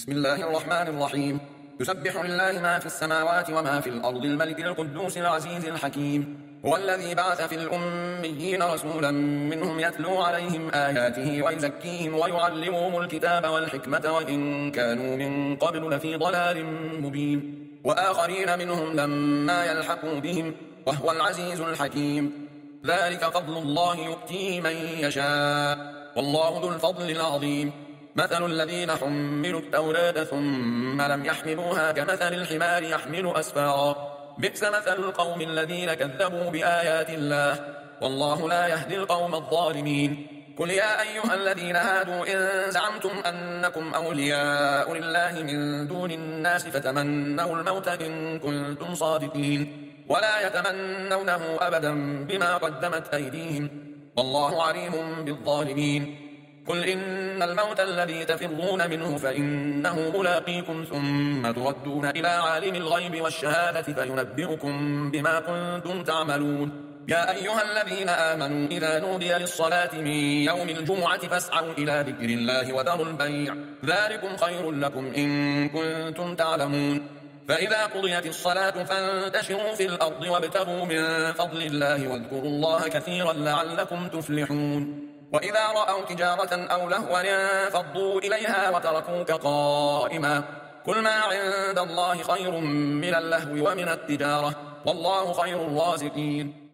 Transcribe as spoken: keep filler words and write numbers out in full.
بسم الله الرحمن الرحيم. يسبح لله ما في السماوات وما في الأرض الملك القدوس العزيز الحكيم. هو الذي بعث في الأميين رسولا منهم يتلو عليهم آياته ويزكيهم ويعلمهم الكتاب والحكمة وإن كانوا من قبل لفي ضلال مبين، وآخرين منهم لما يلحقوا بهم وهو العزيز الحكيم. ذلك فضل الله يؤتيه من يشاء والله ذو الفضل العظيم. مثل الذين حملوا التوراة ثم لم يحملوها كمثل الحمار يحمل أسفارا، بئس مثل القوم الذين كذبوا بآيات الله والله لا يهدي القوم الظالمين. قل يا أيها الذين هادوا إن زعمتم أنكم أولياء لله من دون الناس فتمنوا الموت إن كنتم صادقين ولا يتمنونه أبدا بما قدمت أيديهم والله عليم بالظالمين. قل إن الموت الذي تفرون منه فإنه ملاقيكم ثم تردون إلى عالم الغيب والشهادة فينبئكم بما كنتم تعملون. يا أيها الذين آمنوا إذا نودي للصلاة من يوم الجمعة فاسعوا إلى ذكر الله وذروا البيع ذلكم خير لكم إن كنتم تعلمون. فإذا قضيت الصلاة فانتشروا في الأرض وابتغوا من فضل الله واذكروا الله كثيرا لعلكم تفلحون. وإذا رأوا تجارة أو لهوا انفضوا إليها وتركوك قائما. قل ما عند الله خير من اللهو ومن التجارة والله خير الرازقين.